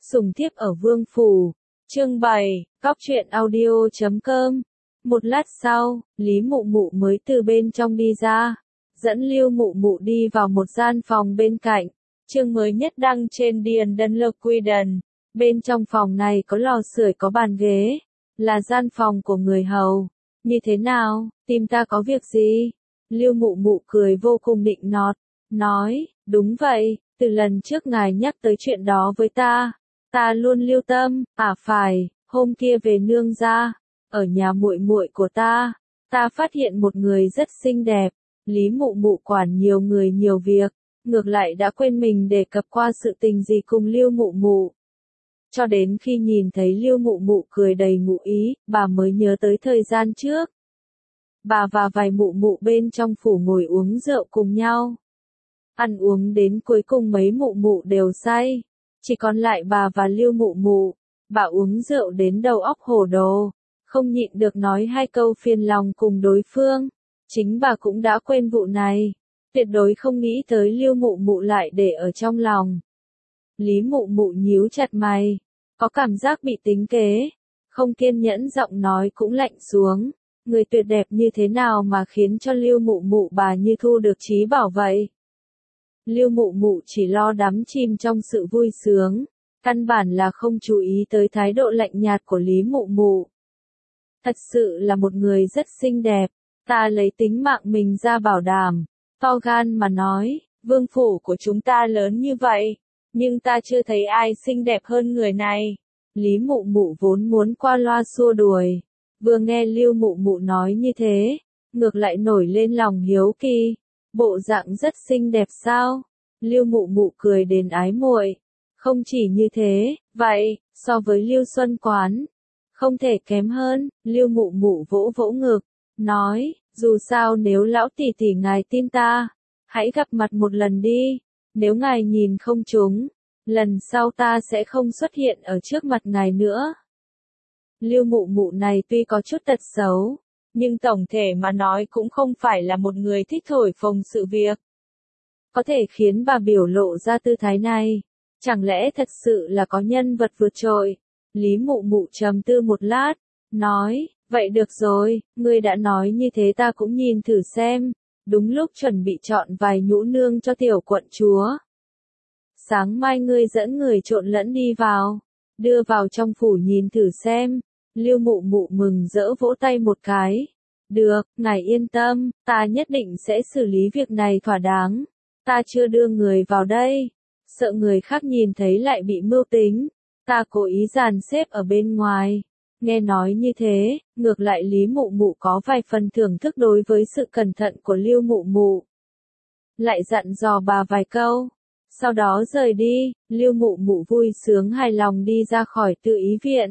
Sùng thiếp ở vương phủ. Chương 7, Cóc truyện audio.com. Một lát sau, Lý Mụ Mụ mới từ bên trong đi ra, dẫn Lưu Mụ Mụ đi vào một gian phòng bên cạnh. Chương mới nhất đăng trên Điền Đân Lộc Quy Đần. Bên trong phòng này có lò sưởi, có bàn ghế, là gian phòng của người hầu. Như thế nào, tìm ta có việc gì? Lưu Mụ Mụ cười vô cùng nịnh nọt, nói, đúng vậy, từ lần trước ngài nhắc tới chuyện đó với ta luôn lưu tâm. Phải, hôm kia về nương gia, ở nhà muội muội của ta phát hiện một người rất xinh đẹp. Lý Mụ Mụ quản nhiều người nhiều việc, ngược lại đã quên mình đề cập qua sự tình gì cùng Lưu Mụ Mụ. Cho đến khi nhìn thấy Lưu Mụ Mụ cười đầy ngụ ý, bà mới nhớ tới thời gian trước. Bà và vài mụ mụ bên trong phủ ngồi uống rượu cùng nhau. Ăn uống đến cuối cùng mấy mụ mụ đều say, chỉ còn lại bà và Lưu Mụ Mụ. Bà uống rượu đến đầu óc hổ đồ, không nhịn được nói hai câu phiền lòng cùng đối phương. Chính bà cũng đã quên vụ này, tuyệt đối không nghĩ tới Lưu Mụ Mụ lại để ở trong lòng. Lý Mụ Mụ nhíu chặt mày, có cảm giác bị tính kế, không kiên nhẫn, giọng nói cũng lạnh xuống. Người tuyệt đẹp như thế nào mà khiến cho Lưu Mụ Mụ bà như thu được trí bảo vậy? Lưu Mụ Mụ chỉ lo đắm chìm trong sự vui sướng, căn bản là không chú ý tới thái độ lạnh nhạt của Lý Mụ Mụ. Thật sự là một người rất xinh đẹp, ta lấy tính mạng mình ra bảo đảm, to gan mà nói, vương phủ của chúng ta lớn như vậy, nhưng ta chưa thấy ai xinh đẹp hơn người này. Lý Mụ Mụ vốn muốn qua loa xua đuổi, vừa nghe Lưu Mụ Mụ nói như thế, ngược lại nổi lên lòng hiếu kỳ. Bộ dạng rất xinh đẹp sao? Lưu Mụ Mụ cười đến ái muội. Không chỉ như thế, vậy, so với Lưu Xuân Quán, không thể kém hơn. Lưu Mụ Mụ vỗ vỗ ngực, nói, dù sao nếu lão tỷ tỷ ngài tin ta, hãy gặp mặt một lần đi. Nếu ngài nhìn không trúng, lần sau ta sẽ không xuất hiện ở trước mặt ngài nữa. Lưu Mụ Mụ này tuy có chút tật xấu, nhưng tổng thể mà nói cũng không phải là một người thích thổi phồng sự việc. Có thể khiến bà biểu lộ ra tư thái này, chẳng lẽ thật sự là có nhân vật vượt trội? Lý Mụ Mụ trầm tư một lát, nói, vậy được rồi, ngươi đã nói như thế ta cũng nhìn thử xem. Đúng lúc chuẩn bị chọn vài nhũ nương cho tiểu quận chúa. Sáng mai ngươi dẫn người trộn lẫn đi vào, đưa vào trong phủ nhìn thử xem. Lưu Mụ Mụ mừng rỡ vỗ tay một cái. Được, ngài yên tâm, ta nhất định sẽ xử lý việc này thỏa đáng. Ta chưa đưa người vào đây, sợ người khác nhìn thấy lại bị mưu tính. Ta cố ý dàn xếp ở bên ngoài. Nghe nói như thế, ngược lại Lý Mụ Mụ có vài phần thưởng thức đối với sự cẩn thận của Lưu Mụ Mụ. Lại dặn dò bà vài câu, sau đó rời đi. Lưu Mụ Mụ vui sướng hài lòng đi ra khỏi Tự Ý viện.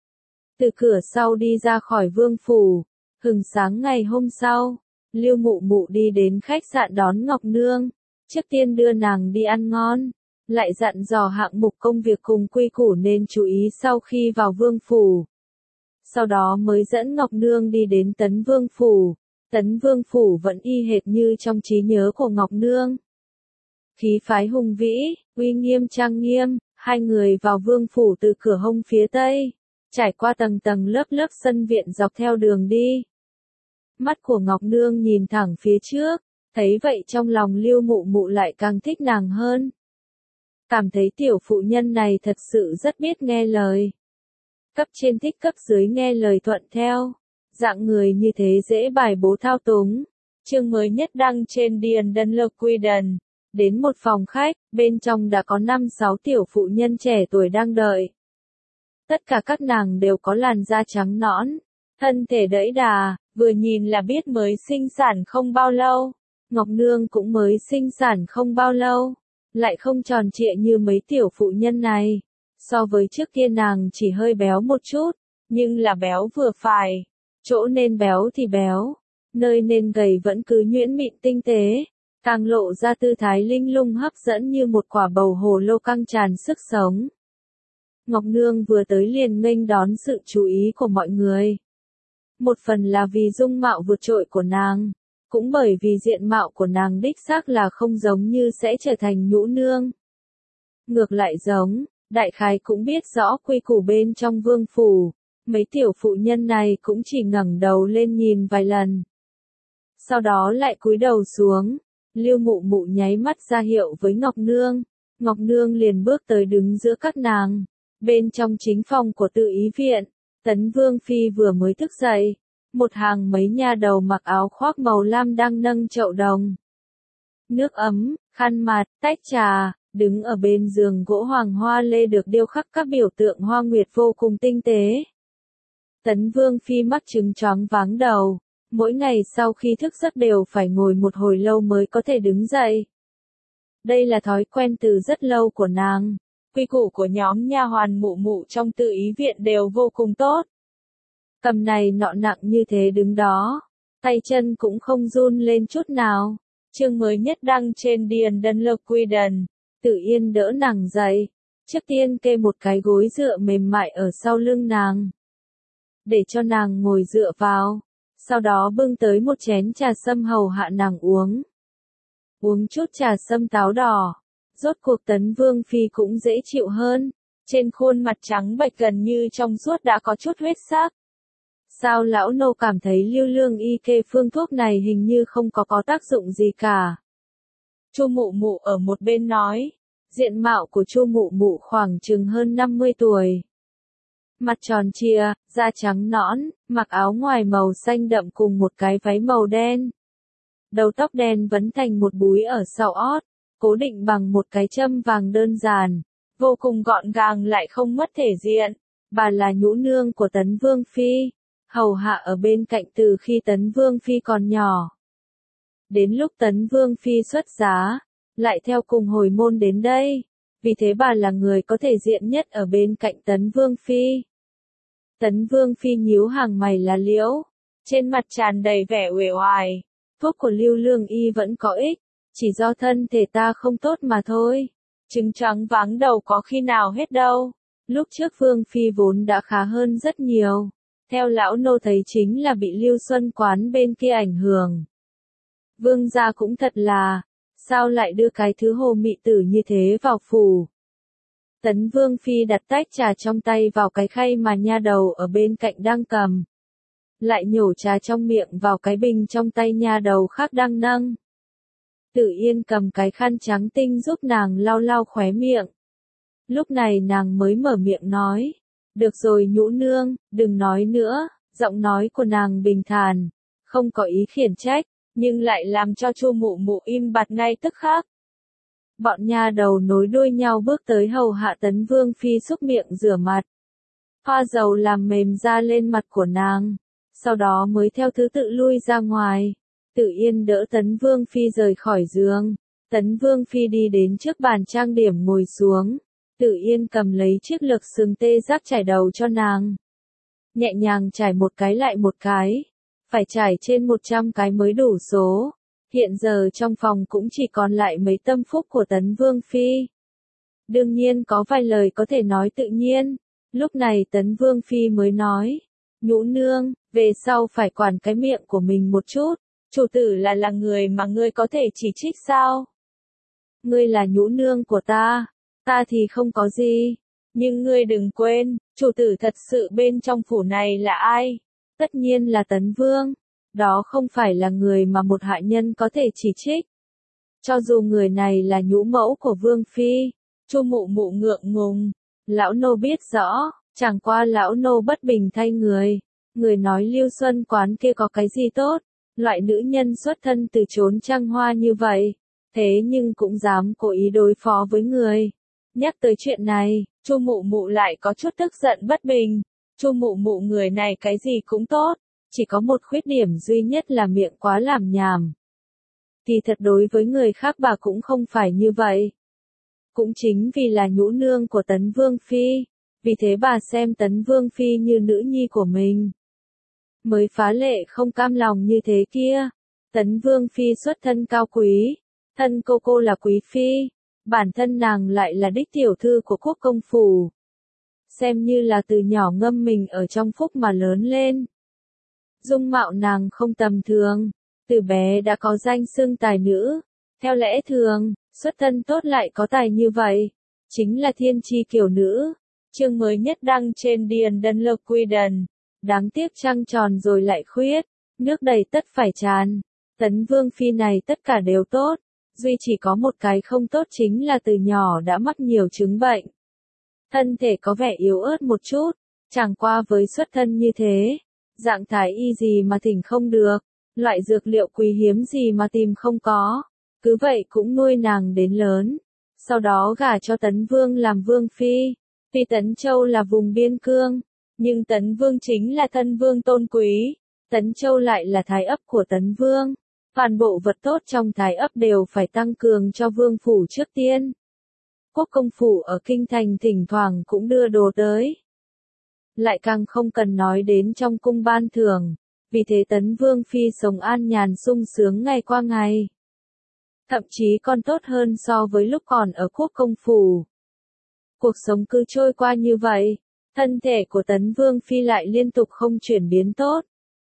Từ cửa sau đi ra khỏi vương phủ, hừng sáng ngày hôm sau, Lưu Mụ Mụ đi đến khách sạn đón Ngọc Nương. Trước tiên đưa nàng đi ăn ngon, lại dặn dò hạng mục công việc cùng quy củ nên chú ý sau khi vào vương phủ. Sau đó mới dẫn Ngọc Nương đi đến Tấn Vương phủ. Tấn Vương phủ vẫn y hệt như trong trí nhớ của Ngọc Nương. Khí phái hùng vĩ, uy nghiêm trang nghiêm, hai người vào vương phủ từ cửa hông phía tây, trải qua tầng tầng lớp lớp sân viện dọc theo đường đi. Mắt của Ngọc Nương nhìn thẳng phía trước, thấy vậy trong lòng Lưu Mụ Mụ lại càng thích nàng hơn. Cảm thấy tiểu phụ nhân này thật sự rất biết nghe lời. Cấp trên thích cấp dưới nghe lời thuận theo. Dạng người như thế dễ bài bố thao túng. Chương mới nhất đăng trên Điền Đân Lộc Quy Đần. Đến một phòng khách, bên trong đã có 5-6 tiểu phụ nhân trẻ tuổi đang đợi. Tất cả các nàng đều có làn da trắng nõn, thân thể đẫy đà, vừa nhìn là biết mới sinh sản không bao lâu. Ngọc Nương cũng mới sinh sản không bao lâu, lại không tròn trịa như mấy tiểu phụ nhân này. So với trước kia nàng chỉ hơi béo một chút, nhưng là béo vừa phải. Chỗ nên béo thì béo, nơi nên gầy vẫn cứ nhuyễn mịn tinh tế, càng lộ ra tư thái linh lung hấp dẫn như một quả bầu hồ lô căng tràn sức sống. Ngọc Nương vừa tới liền nghênh đón sự chú ý của mọi người. Một phần là vì dung mạo vượt trội của nàng, cũng bởi vì diện mạo của nàng đích xác là không giống như sẽ trở thành nhũ nương. Ngược lại giống, đại khái cũng biết rõ quy củ bên trong vương phủ, mấy tiểu phụ nhân này cũng chỉ ngẩng đầu lên nhìn vài lần. Sau đó lại cúi đầu xuống, Lưu Mụ Mụ nháy mắt ra hiệu với Ngọc Nương, Ngọc Nương liền bước tới đứng giữa các nàng. Bên trong chính phòng của Tự Ý viện, Tấn Vương Phi vừa mới thức dậy, một hàng mấy nha đầu mặc áo khoác màu lam đang nâng chậu đồng. Nước ấm, khăn mặt, tách trà, đứng ở bên giường gỗ hoàng hoa lê được điêu khắc các biểu tượng hoa nguyệt vô cùng tinh tế. Tấn Vương Phi mắc chứng choáng váng đầu, mỗi ngày sau khi thức giấc đều phải ngồi một hồi lâu mới có thể đứng dậy. Đây là thói quen từ rất lâu của nàng. Quy củ của nhóm nha hoàn Mụ Mụ trong Tự Ý viện đều vô cùng tốt. Cầm này nọ nặng như thế đứng đó, tay chân cũng không run lên chút nào. Chương mới nhất đăng trên Điền Đần Lộc Quy Đần. Tự Yên đỡ nàng dậy, trước tiên kê một cái gối dựa mềm mại ở sau lưng nàng, để cho nàng ngồi dựa vào, sau đó bưng tới một chén trà sâm hầu hạ nàng uống. Uống chút trà sâm táo đỏ, rốt cuộc Tấn Vương Phi cũng dễ chịu hơn, trên khuôn mặt trắng bệch gần như trong suốt đã có chút huyết sắc. Sao lão nô cảm thấy Lưu Lương y kê phương thuốc này hình như không có tác dụng gì cả. Chu Mụ Mụ ở một bên nói, diện mạo của Chu Mụ Mụ khoảng chừng hơn 50 tuổi. Mặt tròn trịa, da trắng nõn, mặc áo ngoài màu xanh đậm cùng một cái váy màu đen. Đầu tóc đen vấn thành một búi ở sau ót, cố định bằng một cái châm vàng đơn giản, vô cùng gọn gàng lại không mất thể diện. Bà là nhũ nương của Tấn Vương Phi, hầu hạ ở bên cạnh từ khi Tấn Vương Phi còn nhỏ. Đến lúc Tấn Vương Phi xuất giá, lại theo cùng hồi môn đến đây, vì thế bà là người có thể diện nhất ở bên cạnh Tấn Vương Phi. Tấn Vương Phi nhíu hàng mày lá liễu, trên mặt tràn đầy vẻ uể oải. Thuốc của Lưu Lương y vẫn có ích, chỉ do thân thể ta không tốt mà thôi. Chứng choáng váng đầu có khi nào hết đâu. Lúc trước Vương Phi vốn đã khá hơn rất nhiều. Theo lão nô thấy chính là bị Lưu Xuân Quán bên kia ảnh hưởng. Vương gia cũng thật là, sao lại đưa cái thứ hồ mị tử như thế vào phủ. Tấn Vương Phi đặt tách trà trong tay vào cái khay mà nha đầu ở bên cạnh đang cầm. Lại nhổ trà trong miệng vào cái bình trong tay nha đầu khác đang nâng. Tự Yên cầm cái khăn trắng tinh giúp nàng lau lau khóe miệng. Lúc này nàng mới mở miệng nói, được rồi nhũ nương, đừng nói nữa. Giọng nói của nàng bình thản, không có ý khiển trách, nhưng lại làm cho Chu Mụ Mụ im bặt ngay tức khắc. Bọn nha đầu nối đuôi nhau bước tới hầu hạ Tấn Vương Phi xúc miệng rửa mặt. Hoa dầu làm mềm da lên mặt của nàng, sau đó mới theo thứ tự lui ra ngoài. Tự Yên đỡ Tấn Vương Phi rời khỏi giường. Tấn Vương Phi đi đến trước bàn trang điểm ngồi xuống. Tự Yên cầm lấy chiếc lược sừng tê giác trải đầu cho nàng. Nhẹ nhàng trải một cái lại một cái. Phải trải trên 100 cái mới đủ số. Hiện giờ trong phòng cũng chỉ còn lại mấy tâm phúc của Tấn Vương Phi. Đương nhiên có vài lời có thể nói tự nhiên. Lúc này Tấn Vương Phi mới nói, nhũ nương, về sau phải quản cái miệng của mình một chút. Chủ tử là người mà ngươi có thể chỉ trích sao? Ngươi là nhũ nương của ta thì không có gì. Nhưng ngươi đừng quên, chủ tử thật sự bên trong phủ này là ai? Tất nhiên là Tấn Vương. Đó không phải là người mà một hạ nhân có thể chỉ trích. Cho dù người này là nhũ mẫu của Vương Phi. Chu Mụ Mụ ngượng ngùng. Lão nô biết rõ, chẳng qua lão nô bất bình thay người. Người nói Lưu Xuân Quán kia có cái gì tốt? Loại nữ nhân xuất thân từ chốn trăng hoa như vậy, thế nhưng cũng dám cố ý đối phó với người. Nhắc tới chuyện này, Chu Mụ Mụ lại có chút tức giận bất bình. Chu Mụ Mụ người này cái gì cũng tốt, chỉ có một khuyết điểm duy nhất là miệng quá làm nhảm. Thì thật đối với người khác bà cũng không phải như vậy. Cũng chính vì là nhũ nương của Tấn Vương Phi, vì thế bà xem Tấn Vương Phi như nữ nhi của mình. Mới phá lệ không cam lòng như thế kia. Tấn Vương Phi xuất thân cao quý, thân cô là quý phi, bản thân nàng lại là đích tiểu thư của quốc công phủ. Xem như là từ nhỏ ngâm mình ở trong phúc mà lớn lên. Dung mạo nàng không tầm thường, từ bé đã có danh xưng tài nữ. Theo lẽ thường, xuất thân tốt lại có tài như vậy, chính là thiên chi kiều nữ. Chương mới nhất đăng trên Điền Đân Lộc Quy Đần. Đáng tiếc trăng tròn rồi lại khuyết, nước đầy tất phải tràn. Tấn Vương Phi này tất cả đều tốt, duy chỉ có một cái không tốt chính là từ nhỏ đã mắc nhiều chứng bệnh. Thân thể có vẻ yếu ớt một chút, chẳng qua với xuất thân như thế, dạng thái y gì mà thỉnh không được, loại dược liệu quý hiếm gì mà tìm không có, cứ vậy cũng nuôi nàng đến lớn. Sau đó gả cho Tấn Vương làm Vương Phi, tuy Tấn Châu là vùng biên cương, nhưng Tấn Vương chính là thân vương tôn quý, Tấn Châu lại là thái ấp của Tấn Vương. Toàn bộ vật tốt trong thái ấp đều phải tăng cường cho vương phủ trước tiên. Quốc công phủ ở kinh thành thỉnh thoảng cũng đưa đồ tới. Lại càng không cần nói đến trong cung ban thưởng, vì thế Tấn Vương Phi sống an nhàn sung sướng ngày qua ngày. Thậm chí còn tốt hơn so với lúc còn ở quốc công phủ. Cuộc sống cứ trôi qua như vậy, thân thể của Tấn Vương Phi lại liên tục không chuyển biến tốt.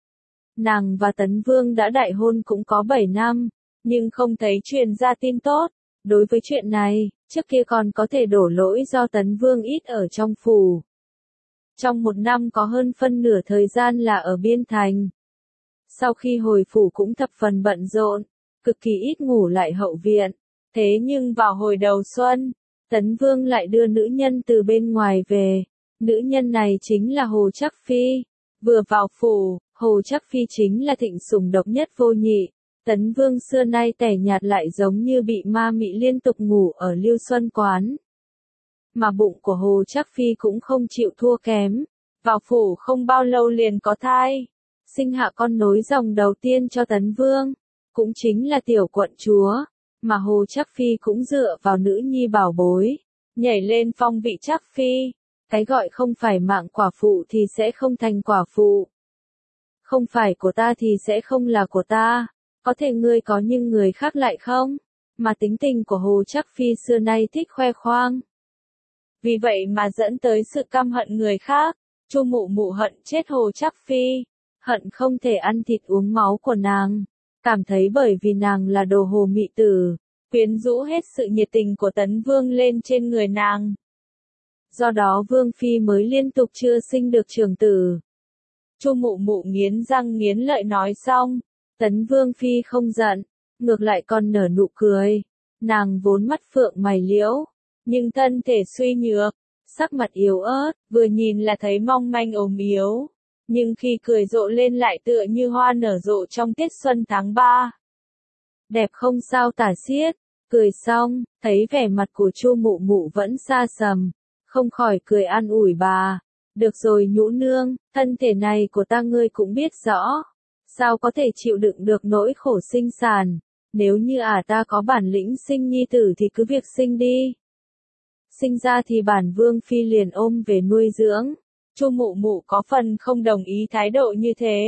Nàng và Tấn Vương đã đại hôn cũng có 7 năm, nhưng không thấy truyền ra tin tốt. Đối với chuyện này, trước kia còn có thể đổ lỗi do Tấn Vương ít ở trong phủ. Trong một năm có hơn phân nửa thời gian là ở biên thành. Sau khi hồi phủ cũng thập phần bận rộn, cực kỳ ít ngủ lại hậu viện. Thế nhưng vào hồi đầu xuân, Tấn Vương lại đưa nữ nhân từ bên ngoài về. Nữ nhân này chính là Hồ Trắc Phi. Vừa vào phủ, Hồ Trắc Phi chính là thịnh sủng độc nhất vô nhị. Tấn Vương xưa nay tẻ nhạt lại giống như bị ma mị liên tục ngủ ở Lưu Xuân Quán. Mà bụng của Hồ Trắc Phi cũng không chịu thua kém. Vào phủ không bao lâu liền có thai. Sinh hạ con nối dòng đầu tiên cho Tấn Vương. Cũng chính là tiểu quận chúa. Mà Hồ Trắc Phi cũng dựa vào nữ nhi bảo bối. Nhảy lên phong vị Trắc Phi. Cái gọi không phải mạng quả phụ thì sẽ không thành quả phụ. Không phải của ta thì sẽ không là của ta. Có thể ngươi có nhưng người khác lại không. Mà tính tình của Hồ Trắc Phi xưa nay thích khoe khoang. Vì vậy mà dẫn tới sự căm hận người khác. Chu Mụ Mụ hận chết Hồ Trắc Phi. Hận không thể ăn thịt uống máu của nàng. Cảm thấy bởi vì nàng là đồ hồ mị tử. Quyến rũ hết sự nhiệt tình của Tấn Vương lên trên người nàng. Do đó Vương Phi mới liên tục chưa sinh được trưởng tử. Chu Mụ Mụ nghiến răng nghiến lợi nói xong, Tấn Vương Phi không giận, ngược lại còn nở nụ cười. Nàng vốn mắt phượng mày liễu, nhưng thân thể suy nhược, sắc mặt yếu ớt, vừa nhìn là thấy mong manh ốm yếu. Nhưng khi cười rộ lên lại tựa như hoa nở rộ trong tiết xuân tháng 3. Đẹp không sao tả xiết, cười xong, thấy vẻ mặt của Chu Mụ Mụ vẫn xa sầm, không khỏi cười an ủi bà. Được rồi Nhũ nương, thân thể này của ta ngươi cũng biết rõ. Sao có thể chịu đựng được nỗi khổ sinh sản. Nếu như ta có bản lĩnh sinh nhi tử thì cứ việc sinh đi. Sinh ra thì bản Vương Phi liền ôm về nuôi dưỡng. Chu Mụ Mụ có phần không đồng ý thái độ như thế.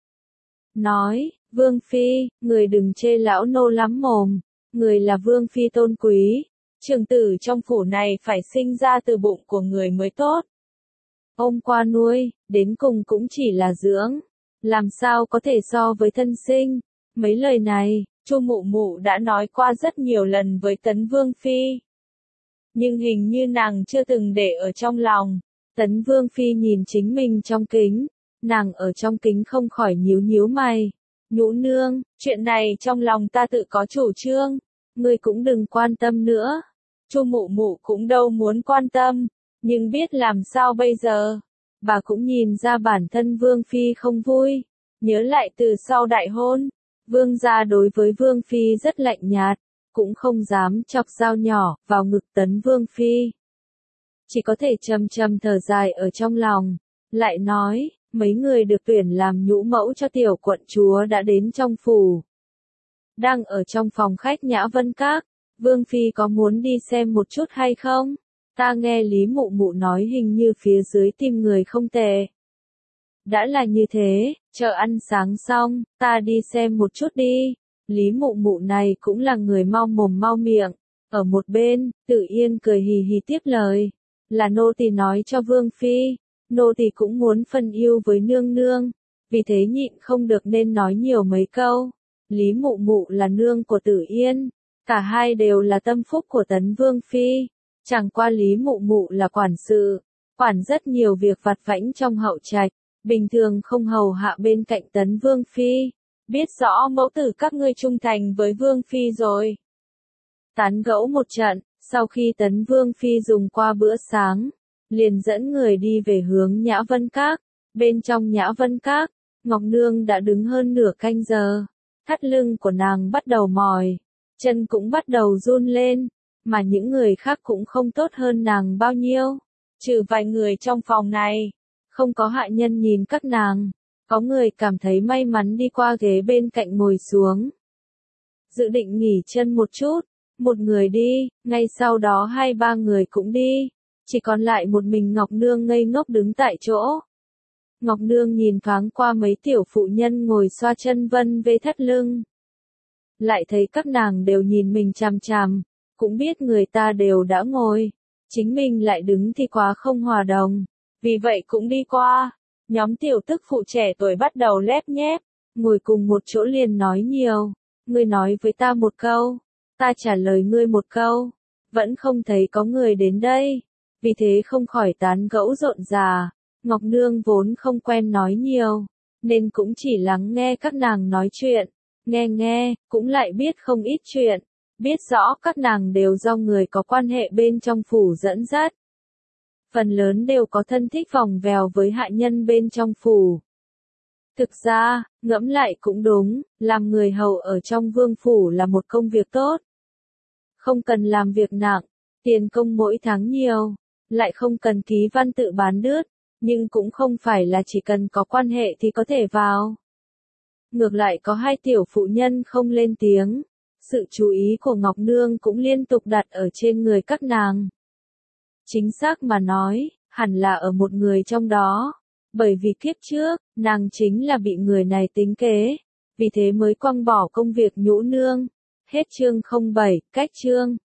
Nói, Vương Phi, người đừng chê lão nô lắm mồm. Người là Vương Phi tôn quý. Trưởng tử trong phủ này phải sinh ra từ bụng của người mới tốt. Ôm qua nuôi, đến cùng cũng chỉ là dưỡng. Làm sao có thể so với thân sinh. Mấy lời này, Chu Mụ Mụ đã nói qua rất nhiều lần với Tấn Vương Phi. Nhưng hình như nàng chưa từng để ở trong lòng. Tấn Vương Phi nhìn chính mình trong kính. Nàng ở trong kính không khỏi nhíu nhíu mày. Nhũ nương, chuyện này trong lòng ta tự có chủ trương. Ngươi cũng đừng quan tâm nữa. Chu Mụ Mụ cũng đâu muốn quan tâm. Nhưng biết làm sao bây giờ. Bà cũng nhìn ra bản thân Vương Phi không vui. Nhớ lại từ sau đại hôn. Vương gia đối với Vương Phi rất lạnh nhạt. Cũng không dám chọc dao nhỏ vào ngực Tấn Vương Phi. Chỉ có thể trầm trầm thở dài ở trong lòng. Lại nói, mấy người được tuyển làm nhũ mẫu cho tiểu quận chúa đã đến trong phủ. Đang ở trong phòng khách Nhã Vân Các. Vương Phi có muốn đi xem một chút hay không? Ta nghe Lý Mụ Mụ nói hình như phía dưới tìm người không tệ. Đã là như thế, chờ ăn sáng xong, ta đi xem một chút đi. Lý Mụ Mụ này cũng là người mau mồm mau miệng. Ở một bên, Tử Yên cười hì hì tiếp lời. Là nô tỳ nói cho Vương Phi. Nô tỳ cũng muốn phân yêu với nương nương. Vì thế nhịn không được nên nói nhiều mấy câu. Lý Mụ Mụ là nương của Tử Yên. Cả hai đều là tâm phúc của Tấn Vương Phi. Chẳng qua Lý Mụ Mụ là quản sự, quản rất nhiều việc vặt vãnh trong hậu trạch, bình thường không hầu hạ bên cạnh Tấn Vương Phi, biết rõ mẫu tử các ngươi trung thành với Vương Phi rồi. Tán gẫu một trận, sau khi Tấn Vương Phi dùng qua bữa sáng, liền dẫn người đi về hướng Nhã Vân Các. Bên trong Nhã Vân Các, Ngọc Nương đã đứng hơn nửa canh giờ, thắt lưng của nàng bắt đầu mỏi, chân cũng bắt đầu run lên, mà những người khác cũng không tốt hơn nàng bao nhiêu, trừ vài người trong phòng này, không có hạ nhân nhìn các nàng, có người cảm thấy may mắn đi qua ghế bên cạnh ngồi xuống. Dự định nghỉ chân một chút, một người đi, ngay sau đó 2-3 người cũng đi, chỉ còn lại một mình Ngọc Nương ngây ngốc đứng tại chỗ. Ngọc Nương nhìn thoáng qua mấy tiểu phụ nhân ngồi xoa chân vân vê thắt lưng. Lại thấy các nàng đều nhìn mình chằm chằm, cũng biết người ta đều đã ngồi, chính mình lại đứng thì quá không hòa đồng, vì vậy cũng đi qua. Nhóm tiểu tức phụ trẻ tuổi bắt đầu lép nhép, ngồi cùng một chỗ liền nói nhiều, ngươi nói với ta một câu, ta trả lời ngươi một câu, vẫn không thấy có người đến đây, vì thế không khỏi tán gẫu rộn rà. Ngọc Nương vốn không quen nói nhiều, nên cũng chỉ lắng nghe các nàng nói chuyện, nghe, cũng lại biết không ít chuyện, biết rõ các nàng đều do người có quan hệ bên trong phủ dẫn dắt. Phần lớn đều có thân thích vòng vèo với hạ nhân bên trong phủ. Thực ra, ngẫm lại cũng đúng, làm người hầu ở trong vương phủ là một công việc tốt. Không cần làm việc nặng, tiền công mỗi tháng nhiều, lại không cần ký văn tự bán đứt, nhưng cũng không phải là chỉ cần có quan hệ thì có thể vào. Ngược lại có 2 tiểu phụ nhân không lên tiếng, sự chú ý của Ngọc Nương cũng liên tục đặt ở trên người các nàng. Chính xác mà nói, hẳn là ở một người trong đó, bởi vì kiếp trước, nàng chính là bị người này tính kế, vì thế mới quăng bỏ công việc nhũ nương. Hết chương 07, cách chương.